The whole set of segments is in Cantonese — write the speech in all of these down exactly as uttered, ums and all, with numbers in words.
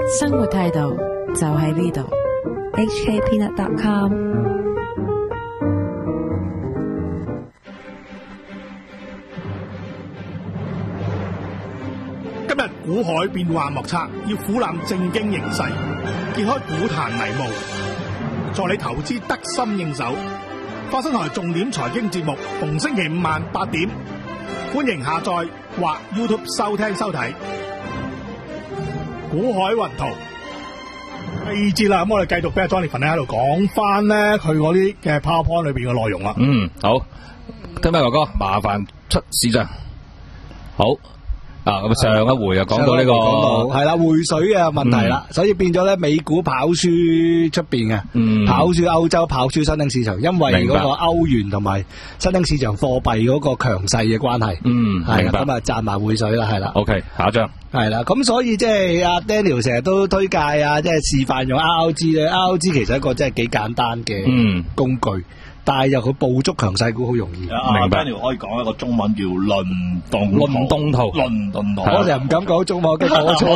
生活態度就喺呢度。 H K Peanut dot com。 今日股海變幻莫測，要俯瞰正經形勢，揭開股壇迷霧，助你投資得心應手。花生台重點財經節目，逢星期五晚八點，歡迎下載或 YouTube 收聽收睇。股海雲圖第二節啦，咁我哋繼續俾阿 Jonathan 喺度講翻咧佢嗰啲嘅 PowerPoint 裏邊嘅內容啦。 嗯，好，聽咩哥哥，麻煩出市場。好。啊，咁上一回又講到呢、這個係啦匯水嘅問題啦、嗯，所以變咗咧美股跑輸出邊嘅，嗯，跑輸歐洲，跑輸新興市場，因為嗰個歐元同埋新興市場貨幣嗰個強勢嘅關係，嗯，係啦，咁啊賺埋匯水啦，係啦 ，OK， 下一張係啦，咁所以即係阿 Daniel 成日都推介啊，即係示範用 R R G 咧 ，R R G 其實一個真係幾簡單嘅工具。嗯，但係又佢捕捉強勢股好容易， 明白？可以講一個中文叫輪動輪動圖， 輪動圖。 我成日唔敢講中文，跟住講錯。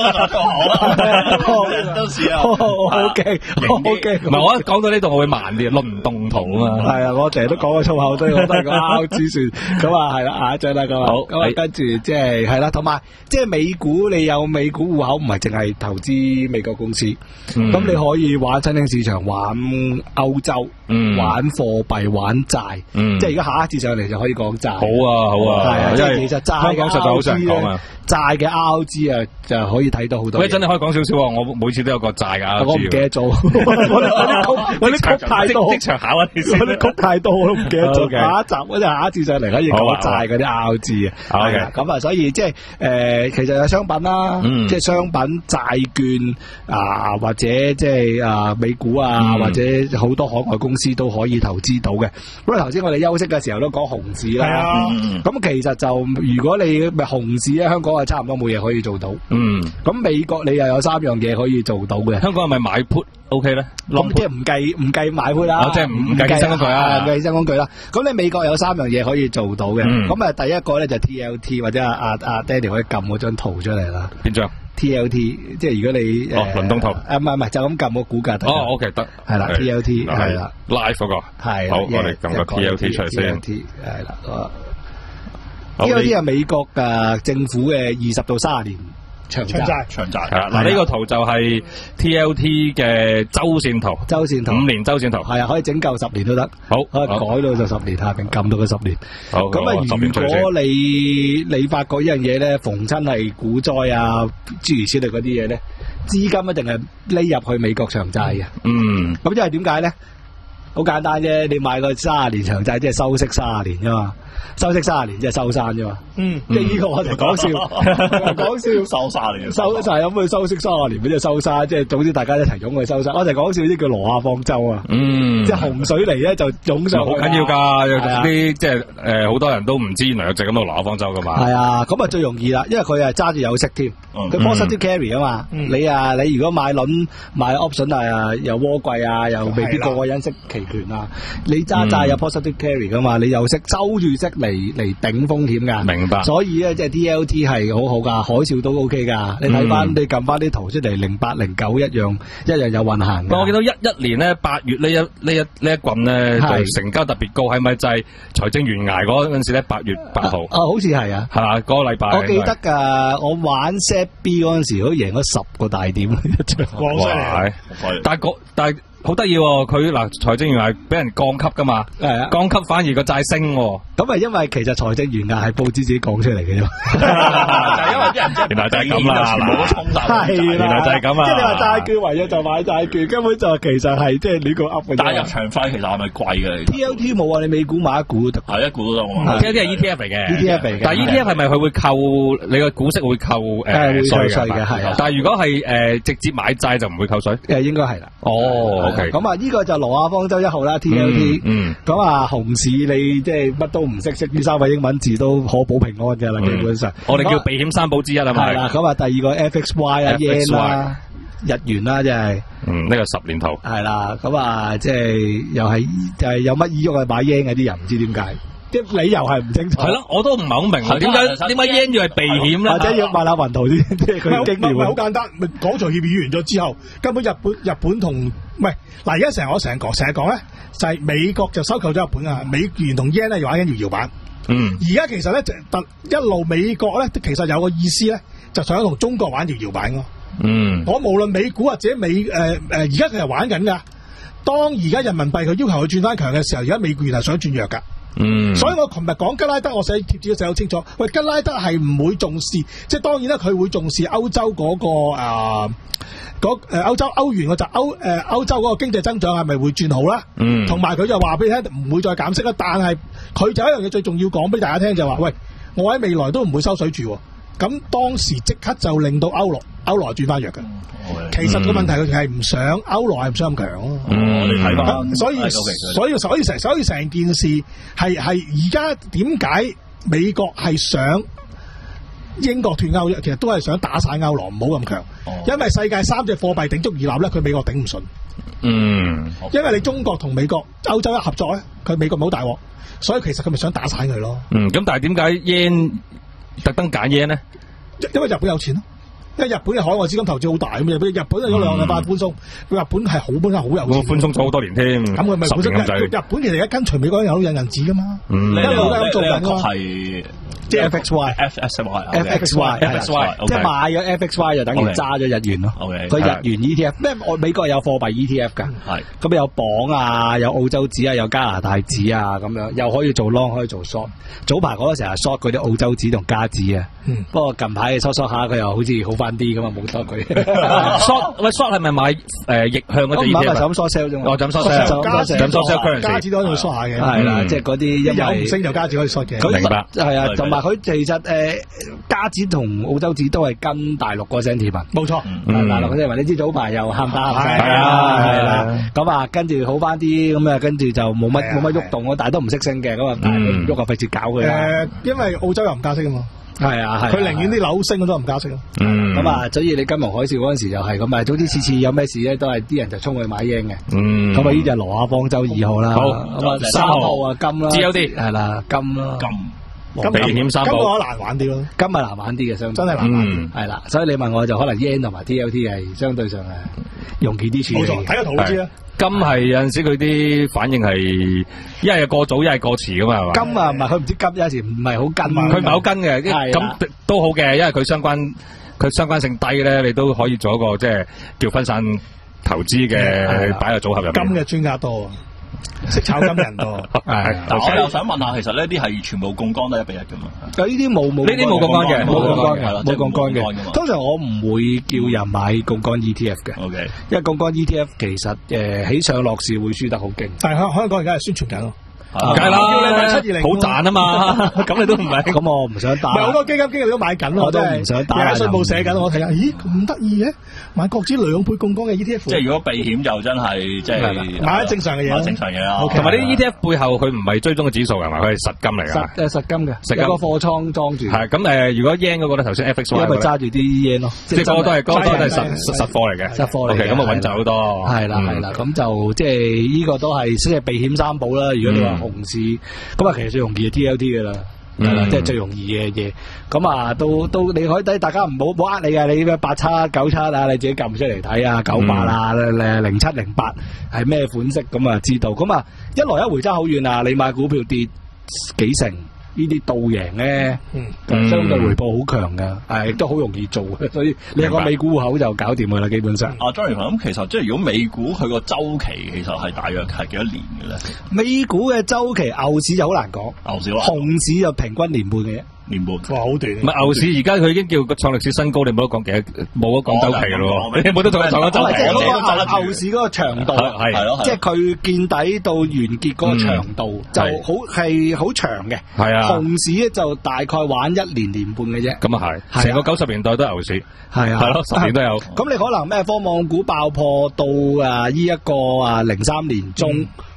都試啊， 好驚，好驚。 唔係我一講到呢度，我會慢啲。輪動圖啊嘛， 係啊，我成日都講個粗口，所以我都係講 R R G 算。咁啊，係啦，下一張啦，咁啊，咁啊，跟住即係係啦，同埋即係美股，你有美股戶口，唔係淨係投資美國公司，咁你可以玩新興市場，玩歐洲，玩貨幣玩債，嗯，即係而家下一節上嚟就可以講債。好啊，好啊， 係啊，即係其實債嘅 R R G 咧，債嘅 R R G 啊，就可以睇到好多。 喂，真係可以講少少啊！我每次都有個債嘅 R R G。我唔記得咗，我啲我啲曲太多， 即場考啊！我啲曲太多，我都唔記得咗。下一集嗰陣下一節上嚟可以講債嗰啲 R R G 啊。係啊，咁啊，所以即係誒，其實有商品啦，即係商品、債券啊，或者即係啊美股啊，或者好多海外公司都可以投資到嘅。咁啊，頭先我哋休息嘅時候都講熊市啦。係啊。咁其實就如果你咪熊市咧，香港係差唔多冇嘢可以做到。嗯。咁美國你又有三樣嘢可以做到嘅。 香港係咪買 put OK 咧？ 咁即係唔計唔計買 put 啦。 即係唔計衍生工具啦。 唔計衍生工具啦。咁你美國有三樣嘢可以做到嘅。咁啊，第一個咧就 T L T 或者阿阿阿 Danny 可以撳嗰張圖出嚟啦。 邊張 ？T L T 即係如果你哦輪動圖。 誒唔係唔係就咁撳個股價圖。 哦 OK 得。 係啦 T L T 係啦 live 嗰個。係。好，我哋撳個 T L T 出嚟先。 T L T 係啦。T L T 係美國嘅政府嘅二十到三十年長債， 長債係啦。嗱呢個圖就係 T L T 嘅周線圖， 周線圖五年周線圖係啊，可以整夠十年都得。 好， 可以改到就十年下邊撳到佢十年。 好， 咁啊，如果你你發覺一樣嘢咧，逢親係股災啊，諸如此類嗰啲嘢咧，資金一定係匿入去美國長債嘅。嗯，咁因為點解咧？好簡單啫，你買個卅年長債，即係收息卅年啫嘛，收息卅年即係收山啫嘛。嗯，即係呢個我就講笑，講笑收卅年， 收就係咁去收息卅年，咪即係收山，即係總之大家一齊湧去收山。我就講笑啲叫挪亞方舟啊。嗯，即係洪水嚟咧就湧上去。 好緊要㗎，啲即係誒好多人都唔知原來有隻咁嘅挪亞方舟㗎嘛。 係啊，咁啊最容易啦，因為佢係揸住有息添，佢 positive carry 啊嘛。你啊你如果買輪買 option 啊又窩貴啊，又未必個個人識期權啊，你揸債有 positive carry 噶嘛，你有息收住息嚟嚟頂風險噶。明白。所以咧，即係 T L T 係好好噶，海嘯都 OK 噶。你睇翻，你撳翻啲圖出嚟，零八零九一樣一樣有運行。 我見到一一年咧八月呢一呢一呢一棍咧就成交特別高，係咪就係財政懸崖嗰陣時咧八月八號？ 啊，好似係啊， 係嘛？嗰個禮拜。 我記得噶，我玩 set B 嗰陣時，都贏咗十個大點一張。 哇！但係嗰但係。好得意喎，佢嗱財政懸崖俾人降級噶嘛，係啊，降級反而個債升， 咁啊因為其實財政懸崖係報紙自己講出嚟嘅啫， 就因為啲人原來就係咁啦， 冇衝突， 係原來就係咁啊， 即係你話債券為咗就買債券，根本就其實係即係亂個噏嘅。 但係入場費其實係咪貴嘅 ？T L T 冇啊，你美股買一股得， 係一股都得。 T L T 係 E T F 嚟嘅 ，E T F 嚟嘅。 但係 E T F 係咪佢會扣你個股息會扣誒稅嘅？係啊。但係如果係誒直接買債就唔會扣稅？ 誒應該係啦。 哦 ，OK。 咁啊呢個就。挪亞方舟一號啦 ，T L T，咁啊熊市你即係乜都唔識，識呢三個英文字都可保平安嘅啦，基本上。 我哋叫避險三寶之一啊嘛。 係啦，咁啊第二個 F X Y 啊 yen 啦，日元啦，即係。 嗯，呢個十年頭。 係啦，咁啊即係又係就係有乜意欲去買 yen 嘅啲人唔知點解。 啲理由係唔清楚。 係咯，我都唔係好明，點解點解 yen 要係避險咧？ 或者要問下雲圖啲，即係佢經驗。 唔係好簡單，咪嗰場協議完咗之後，根本日本日本同唔係嗱，而家成日我成日講成日講咧，就係美國就收購咗日本啊，美元同 yen 咧玩緊搖搖板。 嗯， 而家其實咧就一路美國咧，其實有個意思咧，就想同中國玩搖搖板咯。 嗯， 我無論美股或者美誒誒，而家佢係玩緊噶。當而家人民幣佢要求佢轉翻強嘅時候，而家美元係想轉弱噶。 嗯， 所以我琴日講吉拉德，我寫貼紙都寫好清楚。喂，吉拉德係唔會重視，即係當然啦，佢會重視歐洲嗰、嗰個啊，嗰誒歐洲歐元嘅就歐誒歐洲嗰個經濟增長係咪會轉好啦？嗯，同埋佢就話俾你聽唔會再減息啦。但係佢就一樣嘢最重要講俾大家聽就話，喂，我喺未來都唔會收水住。咁當時即刻就令到歐羅歐羅轉翻弱嘅。其實個問題佢係唔想歐羅係唔想咁強咯。 嗯，我哋睇翻， 所以所以所以成所以成件事係係而家點解美國係想英國脫歐？其實都係想打散歐羅，唔好咁強。因為世界三隻貨幣鼎足而立咧，佢美國頂唔順。嗯，因為你中國同美國、歐洲一合作咧，佢美國冇大鑊，所以其實佢咪想打散佢咯。 嗯，咁但係點解 yen 特登揀 yen 咧？ 因為日本有錢咯。因為日本嘅海外資金投資好大咁，日本日本有兩個法寬鬆，佢日本係好本身好有錢， 寬鬆咗好多年添。咁佢咪本身日本其實而家跟隨美國人有印銀紙噶嘛，一路都咁做緊咯。 係即係 F X Y，F X Y，F X Y，F X Y，即係買咗 F X Y 就等於揸咗日元咯。佢日元 E T F 咩？我美國有貨幣 E T F 㗎，咁有鎊啊，有澳洲紙啊，有加拿大紙啊，咁樣又可以做 long，可以做 short。早排嗰個成日 short 嗰啲澳洲紙同加紙啊，不過近排 short short 下佢又好似好翻啲咁啊，冇多佢。 short 喂 short 係咪買誒逆向嗰隻 E T F？唔係就咁 short sell 啫嘛。 哦，就咁 short sell，咁 short sell 加紙都可以 short 下嘅。 係啦，即係嗰啲有唔升就加紙可以 short 嘅。 明白。 係啊，同埋佢其實誒加紙同澳洲紙都係跟大陸個 sentiment。 冇錯， 大陸個 sentiment，你知早排又喊打喊晒。係啊，係啦。咁啊，跟住好翻啲，咁啊，跟住就冇乜冇乜喐動咯，但係都唔識升嘅，咁啊，但係唔喐啊，費事搞佢。 誒，因為澳洲又唔加息啊嘛。 係啊，係。 佢寧願啲樓升都唔加息咯。 嗯。咁啊，所以你金融海嘯嗰陣時就係咁啊，總之次次有咩事咧，都係啲人就衝去買 yen 嘅。嗯。咁啊，呢隻羅亞方舟二號啦。 好。 咁啊，三號啊，金啦。 只有啲係啦，金啦。 金。 金避險三寶。 金我難玩啲咯。 金係難玩啲嘅，相對。 真係難玩啲。 係啦，所以你問我就可能 yen 同埋 T L T 係相對上係容易啲處理。 冇錯，睇個圖都知啦。 金係有陣時佢啲反應係一係過早一係過遲噶嘛，係嘛？ 金啊，唔係佢唔知金，有時唔係好跟。 佢唔係好跟嘅，咁都好嘅，因為佢相關佢相關性低咧，你都可以做一個即係叫分散投資嘅擺個組合入邊。 金嘅專家多。識炒金人多， 係。但我又想問下，其實呢啲係全部槓桿都一比一噶嘛？ 有呢啲冇冇？ 呢啲冇槓桿嘅， 冇槓桿嘅，冇冇槓桿嘅。通常我唔會叫人買槓桿 E T F 嘅。OK。因為槓桿 E T F 其實誒起上落市會輸得好勁。 但係香香港而家係宣傳緊咯。 梗係啦，好賺啊嘛，咁你都唔係， 咁我唔想打。 唔係好多基金經理都買緊咯， 我都唔想打。 有稅報寫緊，我睇下，咦咁得意嘅，買國指兩倍槓桿嘅 E T F。 即係如果避險就真係即係買啲正常嘅嘢， 正常嘢啦。 同埋啲 E T F 背後佢唔係追蹤嘅指數係嘛，佢係實金嚟㗎。 實誒實金嘅，有個貨倉裝住。係咁誒，如果 yen 嗰個咧，頭先 F X Y 因為揸住啲 yen 咯， 即係個個都係個個都係實實貨嚟嘅， 實貨嚟嘅。 OK，咁啊穩陣好多。 係啦係啦，咁就即係呢個都係即係避險三寶啦。如果你話熊市。咁啊，其實最容易係 T L T 嘅啦，係啦、嗯，即係最容易嘅嘢。咁啊，都都你可以睇，大家唔好唔好呃你嘅，你咩八七九七啊，你自己撳出嚟睇啊，九八啊，誒零七零八係咩款式，咁啊知道。咁啊，一來一回爭好遠啊！你買股票跌幾成？呢啲倒贏咧，嗯，相對回報好強嘅，係亦都好容易做嘅，所以你有個美股戶口就搞掂佢啦，基本上。 啊，張元咁其實即係如果美股佢個周期其實係大約係幾多年嘅咧？ 美股嘅周期牛市就好難講， 牛市啊， 熊市就平均年半嘅啫。 年半， 哇，好短。 唔係牛市，而家佢已經叫創歷史新高，你冇得講幾多，冇得講周期咯。你冇得同佢講周期。 即係嗰個牛市嗰個長度， 係係咯， 即係佢見底到完結嗰個長度就好係好長嘅。係啊，熊市咧就大概玩一年年半嘅啫。咁啊係，成個九十年代都係牛市。係啊，係咯，十年都有。咁你可能咩科網股爆破到啊呢一個啊零三年中。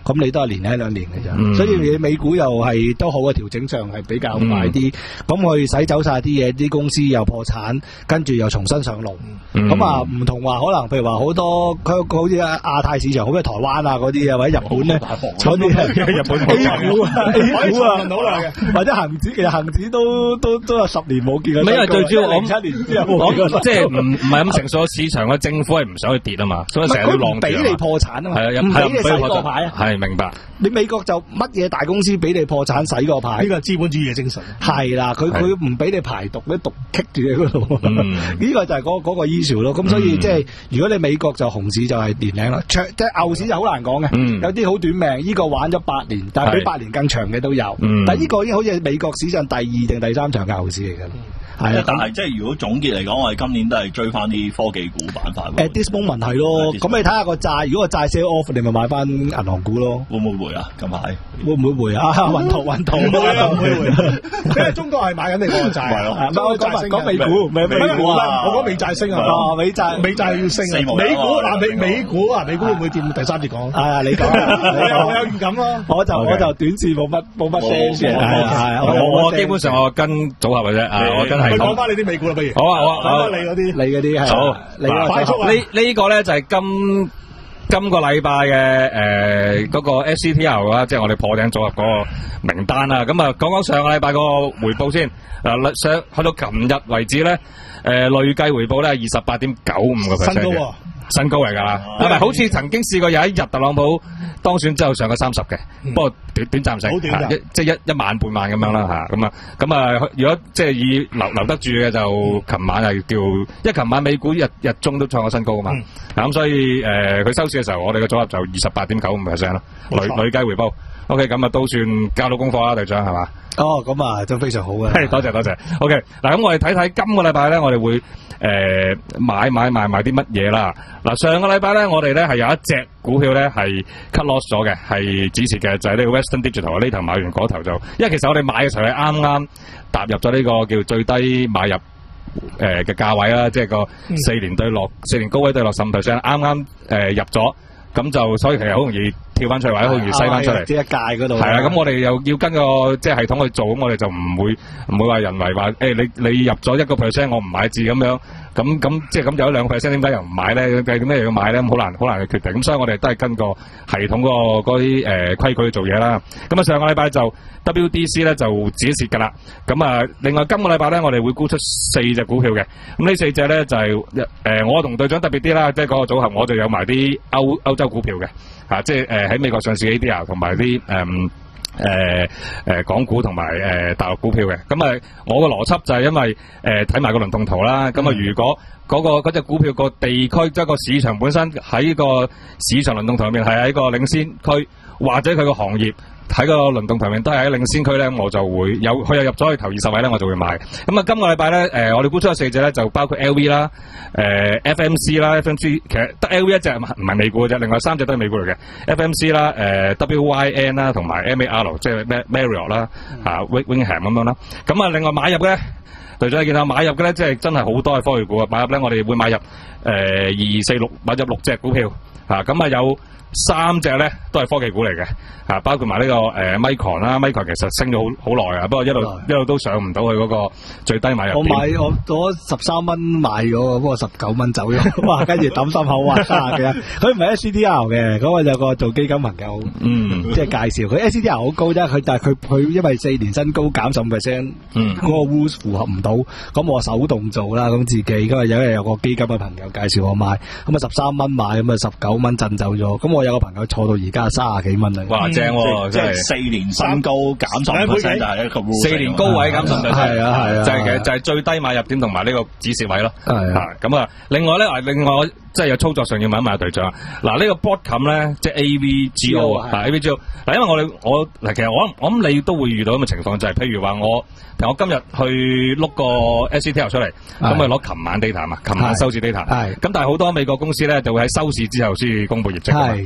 咁你都係年零兩年嘅啫。所以你美股又係都好嘅調整上係比較快啲，咁佢洗走晒啲嘢，啲公司又破產，跟住又重新上路。咁啊唔同話可能譬如話好多佢好似亞太市場，好似台灣啊嗰啲啊，或者日本咧，嗰啲日本 A 股啊 A 股啊，或者恒指，其實恒指都都都有十年冇見過。 因為最主要我七年之後我即係唔唔係咁成熟市場嘅政府係唔想去跌啊嘛，所以成日都浪住。 俾你破產啊嘛， 係啊， 唔俾你洗個牌啊。 係明白。 你美國就乜嘢大公司俾你破產洗個牌？ 呢個係資本主義嘅精神。 係啦，佢佢唔俾你排毒，啲毒棘住喺嗰度。呢個就係嗰嗰個 issue 咯。咁所以即係如果你美國就熊市就係年零啦，長即係牛市就好難講嘅。有啲好短命，呢個玩咗八年，但係比八年更長嘅都有。但係呢個已經好似係美國史上第二定第三場嘅牛市嚟㗎。係啊， 但係即係如果總結嚟講，我哋今年都係追翻啲科技股板塊。 At this moment 係咯，咁你睇下個債，如果個債 sell off，你咪買翻銀行股咯。 會唔會回啊？近排會唔會回啊？運圖運圖， 唔會啊，唔會回。因為中國係買緊你嗰個債。係咯， 我講講美股，美美股啊， 我講美債升啊。 哦，美債美債要升啊。美股嗱美美股啊，美股會唔會掂？第三節講。係啊，你講。我有我有預感咯。 我就我就短線冇乜冇乜 sense 嘅。係我我基本上我跟組合嘅啫。啊，我真係。 講翻你啲美股。不如好啊好啊， 好你嗰啲， 你嗰啲係好， 你快速啊！ 呢呢個咧就係今今個禮拜嘅誒嗰個 S C T L 啦，即係我哋破頂組合嗰個名單啦。咁啊，講講上個禮拜個回報先。嗱，上去到琴日為止咧，誒累計回報咧係二十八點九五個 percent 嘅。新高新高嚟㗎啦，係咪？好似曾經試過有一日特朗普當選之後上過三十嘅，不過短短暫性，一即係一一萬半萬咁樣啦嚇，咁啊咁啊，如果即係以留留得住嘅就，琴晚係叫，因為琴晚美股日日中都創過新高㗎嘛，咁所以誒佢收市嘅時候，我哋嘅組合就二十八點九五 percent 咯，累累計回報。OK， 咁啊都算交到功課啦，隊長係嘛？ 哦，咁啊都非常好嘅。 係，多謝多謝。OK，嗱咁我哋睇睇今個禮拜咧，我哋會誒買買賣賣啲乜嘢啦。嗱，上個禮拜咧，我哋咧係有一隻股票咧係 cut loss 咗嘅，係止蝕嘅，就係呢個 Western Digital 呢頭買完嗰頭就，因為其實我哋買嘅時候係啱啱踏入咗呢個叫最低買入誒嘅價位啦，即係個四年對落四年高位對落十五 percent，啱啱誒入咗，咁就所以其實好容易跳翻出嚟，或者好容易篩翻出嚟。即係一界嗰度。係啊，咁我哋又要跟個即係系統去做，咁我哋就唔會唔會話人為話誒你你入咗一個 percent，我唔買字咁樣。咁咁即係咁有兩個 percent，點解又唔買咧？點解又要買咧？咁好難好難去決定。咁所以我哋都係跟個系統嗰個嗰啲誒規矩去做嘢啦。咁啊上個禮拜就 W D C 咧就止蝕㗎啦。咁啊另外今個禮拜咧我哋會沽出四隻股票嘅。咁呢四隻咧就係、是、誒、呃、我同隊長特別啲啦，即係嗰個組合我就有埋啲歐歐洲股票嘅，嚇即係誒喺美國上市 A D R 同埋啲誒。誒、呃、誒、呃，港股同埋誒大陸股票嘅，咁啊，我個邏輯就係因為誒睇埋個輪動圖啦，咁、嗯、啊，如果嗰、那個隻、那個、股票個地區即係個市場本身喺個市場輪動圖入面係喺個領先區，或者佢個行業喺個輪動圖面都係喺領先區咧，我就會有佢又入咗去頭二十位咧，我就會買。咁啊，今個禮拜咧，誒、呃，我哋沽出咗四隻咧，就包括 L V 啦、誒、呃、F M C 啦 ，F M C 其實得 L V 一隻唔係美股嘅啫，另外三隻都係美股嚟嘅 ，F M C 啦、誒、呃、W Y N 啦，同埋 M A R 即係 Marriott 啦，嚇 Wingham 咁樣啦。咁啊，另外買入嘅咧，隊長你見到買入嘅咧，即係真係好多係科技股啊！買入咧，我哋會買入誒二二四六買入六隻股票，嚇咁啊有。三隻咧都係科技股嚟嘅，啊包括埋呢、這個誒、呃、Micron 啦 ，Micron 其實升咗好好耐啊，不過一路一路都上唔到去嗰個最低買入點。我買我攞十三蚊買咗，不過十九蚊走咗，哇！跟住抌心口啊，卅幾啊！佢唔係 S C D R 嘅，嗰個有個做基金朋友，嗯，即係介紹佢 S C D R 好高啫，佢但係佢佢因為四年新高減十五 percent， 嗯，嗰個 rules 符合唔到，咁我手動做啦，咁自己咁啊有日有個基金嘅朋友介紹我買，咁啊十三蚊買，咁啊十九蚊震走咗，咁我有個朋友坐到而家三十幾蚊啦，哇正喎！即係四年新高減十五 percent 就係一個 rule， 四年高位減十五 percent， 係啊係啊，就係其實就係最低買入點同埋呢個止蝕位咯，係啊咁啊，另外咧另外即係有操作上要問一問隊長，嗱呢個 botcom 咧即係 A V G O 啊 ，A V G O 嗱，因為我哋我嗱其實我我諗你都會遇到咁嘅情況，就係譬如話我譬如我今日去碌個 S C T L 出嚟，咁咪攞琴晚 data 嘛，琴晚收市 data，係咁但係好多美國公司咧就會喺收市之後先公布業績㗎嘛。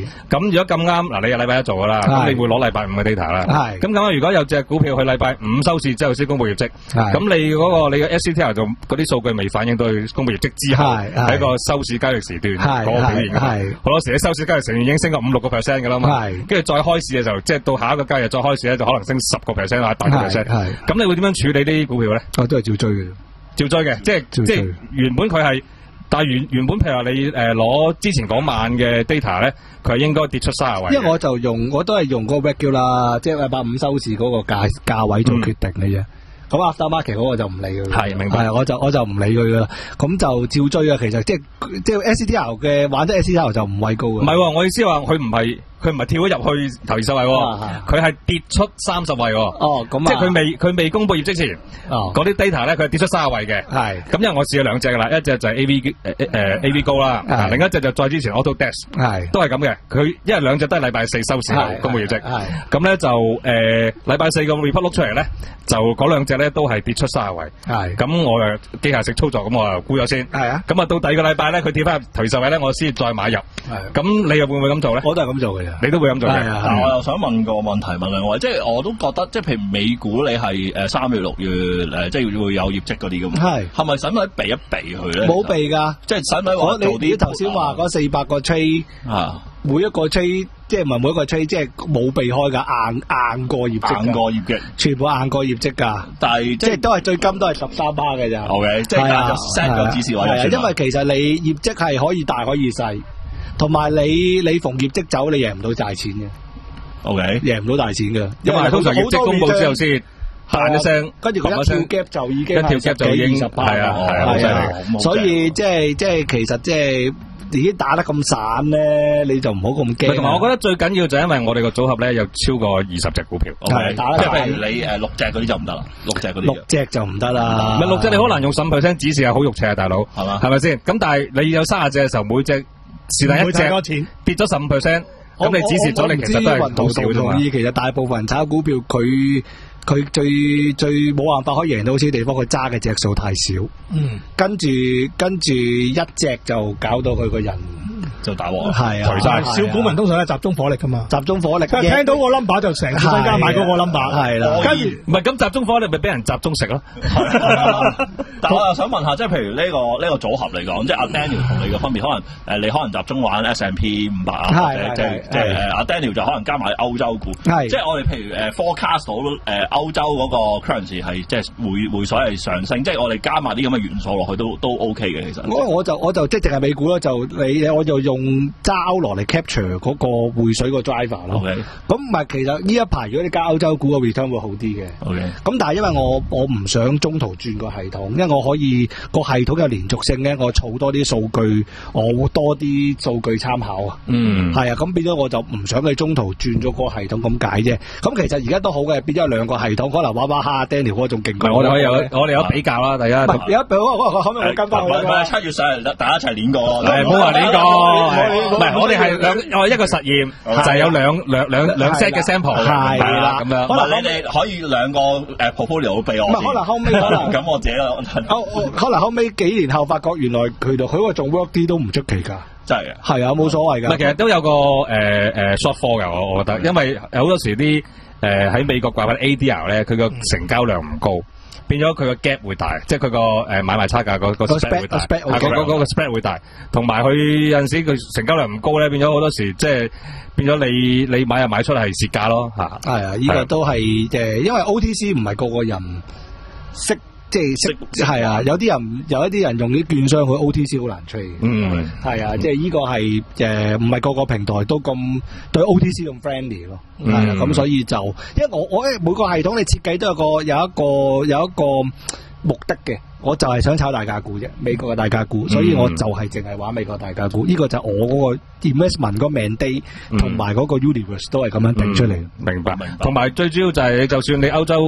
咁如果咁啱嗱，你係禮拜一做噶啦，咁你會攞禮拜五嘅 data 啦。係。咁咁樣如果有隻股票去禮拜五收市之後先公布業績，咁你嗰個你嘅 S C T R 就嗰啲數據未反映到去公布業績之後，喺個收市交易時段嗰個表現。係。好多時喺收市交易時段已經升過五六個 percent 噶啦嘛。係。跟住再開市嘅時候，即係到下一個交易日再開市咧，就可能升十個 percent 或者八個 percent。係。咁你會點樣處理呢啲股票咧？ 我都係照追嘅。照追嘅，即係即係原本佢係，但係原原本譬如話你誒攞、呃、之前嗰晚嘅 data 咧，佢係應該跌出三十位。 因為我就用我都係用嗰個 regular，即係禮拜五收市嗰個價價位做決定嘅啫。咁 after market 嗰個就唔理佢。係明白。係我就我就唔理佢噶啦。咁就照追啊。其實即係即係 S C T R 嘅玩得 S C T R 就唔畏高嘅。唔係喎，我意思話佢唔係。佢唔係跳咗入去頭二十位，佢係跌出三十位。哦，咁即係佢未佢未公布業績前，嗰啲 data 咧佢係跌出三十位嘅。係，咁因為我試咗兩隻噶啦，一隻就係 A V 誒誒 A V 高啦，另一隻就再之前 Autodesk，係，都係咁嘅。佢因為兩隻都係禮拜四收市公布業績，係，咁咧就誒禮拜四個 report 碌出嚟咧，就嗰兩隻咧都係跌出三十位。係，咁我誒機械式操作，咁我就沽咗先。係啊，咁啊到第二個禮拜咧，佢跌翻入頭二十位咧，我先再買入。係，咁你又會唔會咁做咧？我都係咁做嘅。你都會咁做嘅， 但係我又想問個問題問兩位，即係我都覺得，即係譬如美股你係誒三月六月誒，即係會有業績嗰啲咁，係係咪使唔使避一避佢咧？冇避㗎，即係使唔使話做啲？你頭先話嗰四百個 trade 啊，每一個 trade 即係唔係每一個 trade 即係冇避開㗎，硬硬過業績，硬過業績，全部硬過業績㗎。但係即係都係最金都係十三巴嘅咋。OK，即係但係就 set 個指示位。係因為其實你業績係可以大可以細。同埋你你逢業績走，你贏唔到大錢嘅。O K， 贏唔到大錢嘅，因為通常業績公布之後先彈一聲，跟住佢一跳 gap 就已經一跳 gap 就已經十八，係啊係啊，所以即係即係其實即係已經打得咁散咧，你就唔好咁驚。同埋我覺得最緊要就係因為我哋個組合咧有超過二十隻股票，係打得即係譬如你誒六隻嗰啲就唔得啦，六隻嗰啲六隻就唔得啦。唔係六隻你好難用十五 percent 指示係好肉赤啊，大佬係嘛？係咪先？咁但係你有三十隻嘅時候，每隻是但一隻跌咗十五 percent， 咁你指示咗你其實都係好少啫嘛。其實大部分人炒股票，佢佢最最冇辦法可以贏到好少地方，佢揸嘅隻數太少。嗯，跟住跟住一隻就搞到佢個人就打鑊。係啊，但係小股民通常係集中火力噶嘛，集中火力。佢聽到個 number 就成副身家買嗰個 number。係啦，跟住唔係咁集中火力，咪俾人集中食咯。但我又想問下，即係譬如呢個呢個組合嚟講，即係阿 Daniel 同你嘅分別，可能誒你可能集中玩 S and P 五百啊，或者即係即係誒阿 Daniel 就可能加埋歐洲股。係，即係我哋譬如誒 forecast 到誒歐洲嗰個 currency 係即係匯匯水係上升，即係我哋加埋啲咁嘅元素落去都都 OK 嘅其實。我我就我就即係淨係美股咯，就你我就用揸歐羅嚟 capture 嗰個匯水個 driver 咯。OK。咁唔係其實呢一排如果你加歐洲股個 return 會好啲嘅。OK。咁但係因為我我唔想中途轉個系統，因為我可以個系統有連續性咧，我儲多啲數據，我會多啲數據參考啊。嗯。係啊，咁變咗我就唔想你中途轉咗個系統咁解啫。咁其實而家都好嘅，變咗兩個系統，可能玩玩下 Daniel 嗰個仲勁過。我哋可以有我哋有比較啦，大家。唔係有一比我我可唔可以跟翻佢？唔係七月上嚟，大家一齊練過。係，唔好話練過。唔係，我哋係兩我一個實驗，就係有兩兩兩兩 set 嘅 sample。係啦，咁樣。可能你哋可以兩個誒 portfolio 俾我。唔係，可能後尾可能咁我自己啦。可能後尾幾年後發覺原來佢度佢嗰個仲 work 啲都唔出奇㗎。真係嘅。係啊，冇所謂㗎。唔係，其實都有個誒誒 short fall 㗎，我我覺得，因為好多時啲誒喺美國掛翻 A D R 咧，佢個成交量唔高。變咗佢個 gap 會大，即係佢個誒買賣差價個個 spread 會大，係嗰嗰嗰個 spread 會大，同埋佢有陣時佢成交量唔高咧，變咗好多時即係變咗你你買入買出係蝕價咯嚇。係啊，依個都係誒，因為 O T C 唔係個個人識。即係識係啊，有啲人有一啲人用啲券商去 O T C 好難 trade。嗯，係啊，即係呢個係誒唔係個個平台都咁對 O T C 咁 friendly 咯。係啊，咁所以就因為我我誒每個系統你設計都有個有一個有一個目的嘅，我就係想炒大價股啫，美國嘅大價股，所以我就係淨係玩美國大價股。呢個就係我嗰個 investment 嗰個 mandate 同埋嗰個 universe 都係咁樣定出嚟。明白，明白。同埋最主要就係你就算你歐洲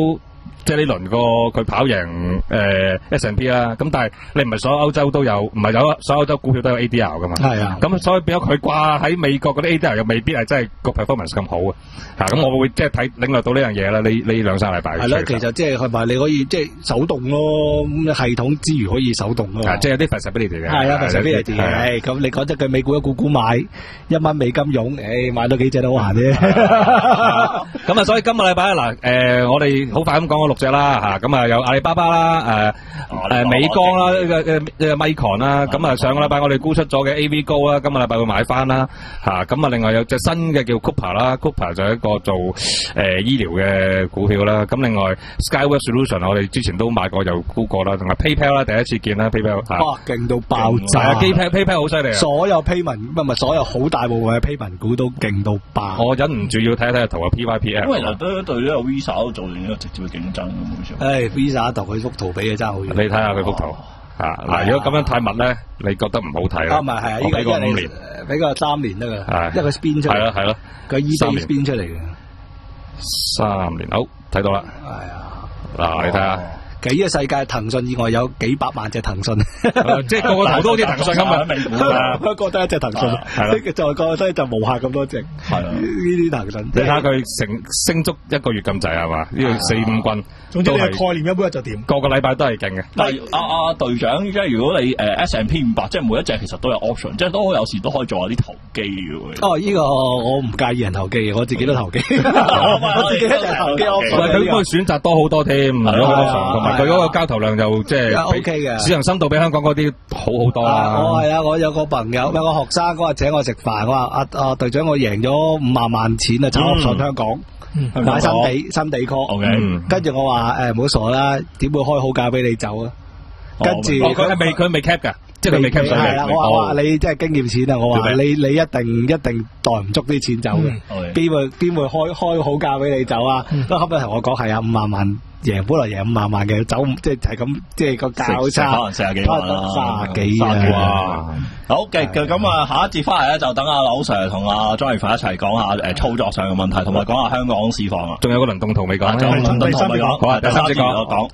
即係呢輪個佢跑贏誒 S and P 啦，咁但係你唔係所有歐洲都有，唔係有所有歐洲股票都有 A D R 噶嘛？係啊，咁所以變咗佢掛喺美國嗰啲 A D R 又未必係真係個 performance 咁好啊！嚇，咁我會即係睇領略到呢樣嘢啦。呢呢兩三禮拜係咯，其實即係係咪你可以即係手動咯？咁系統之餘可以手動咯，即係有啲 flexibility 嘅。係啊 flexibility 嘅。咁你講真句美股一股股買一蚊美金傭，誒買到幾隻都好閒啫。咁啊，所以今個禮拜嗱誒，我哋好快咁講嗰六隻啦嚇，咁啊有阿里巴巴啦，誒誒美光啦，呢個誒呢個 Micron 啦，咁啊上個禮拜我哋沽出咗嘅 A V 高啦，今個禮拜會買翻啦嚇，咁啊另外有隻新嘅叫 Cooper 啦 ，Cooper 就係一個做誒醫療嘅股票啦，咁另外 Skyworks Solution 我哋之前都買過又沽過啦，同埋 PayPal 啦，第一次見啦 PayPal 嚇，哇勁到爆炸，PayPal PayPal 好犀利啊，所有 payment 唔係唔係所有好大部分嘅 payment 股都勁到爆，我忍唔住要睇一睇個圖啊 P Y P F，因為嗱都對呢個 Visa 都做成一個直接嘅競爭咁樣。誒 Visa 同佢幅圖比嘅爭好遠，你睇下佢幅圖嚇嗱，如果咁樣太密咧，你覺得唔好睇啦。啊唔係係啊，呢個俾個五年，俾個三年得㗎，因為佢 spin 出嚟。係咯係咯，佢 eBay spin 出嚟嘅。三年好睇到啦。係啊，嗱你睇下。幾個世界騰訊以外有幾百萬隻騰訊，即係個個圖都好似騰訊咁啊！美股啊，不過得一隻騰訊，係咯，就個所以就無限咁多隻，係呢啲騰訊。你睇下佢成升足一個月咁滯係嘛？呢個四五棍，總之你概念一般就掂，個個禮拜都係勁嘅。但係阿阿隊長，即係如果你誒 S and P 五百，即係每一隻其實都有 option，即係都有時都可以做下啲投機嘅。哦，呢個我唔介意人投機嘅，我自己都投機，我自己就係投機 option。佢嗰個選擇多好多添，同埋。佢嗰個交投量就即係 O K 嘅，市場深度比香港嗰啲好好多啦。我係啊，我有個朋友有個學生嗰日請我食飯，我話阿阿隊長，我贏咗五萬萬錢啊，炒上香港買新地新地 call。跟住我話誒唔好傻啦，點會開好價俾你走啊？跟住佢未佢未 cap 㗎，即係佢未 cap 上嚟。係啦，我話我話你即係經驗錢啊！我話你你一定一定袋唔足啲錢走嘅，邊會邊會開開好價俾你走啊？咁後尾同我講係啊，五萬萬。贏本來贏五萬萬嘅，走即係係咁，即係個價差，可能四十幾萬啦，卅幾啊！好嘅，咁啊，下一節翻嚟咧，就等阿劉 Sir 同阿張藝凡一齊講下誒操作上嘅問題，同埋講下香港市況啊。仲有個輪動圖未講，仲有輪動圖未講，好啊，第三節講，我講。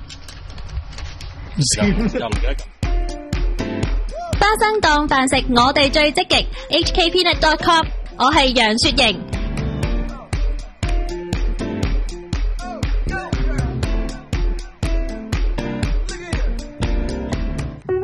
又唔記得咁。 花生檔飯食，我哋最積極。H K Peanut dot com， 我係楊雪瑩。